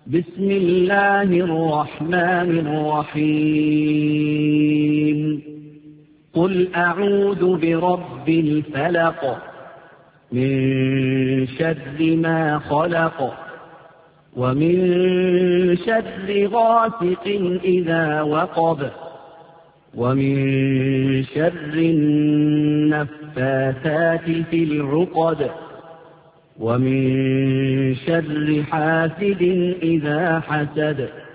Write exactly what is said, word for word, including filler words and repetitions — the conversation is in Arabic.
بسم الله الرحمن الرحيم قل أعوذ برب الفلق من شر ما خلق ومن شر غاسق إذا وقب ومن شر النفاثات في العقد ومن شر حاسد إذا حسد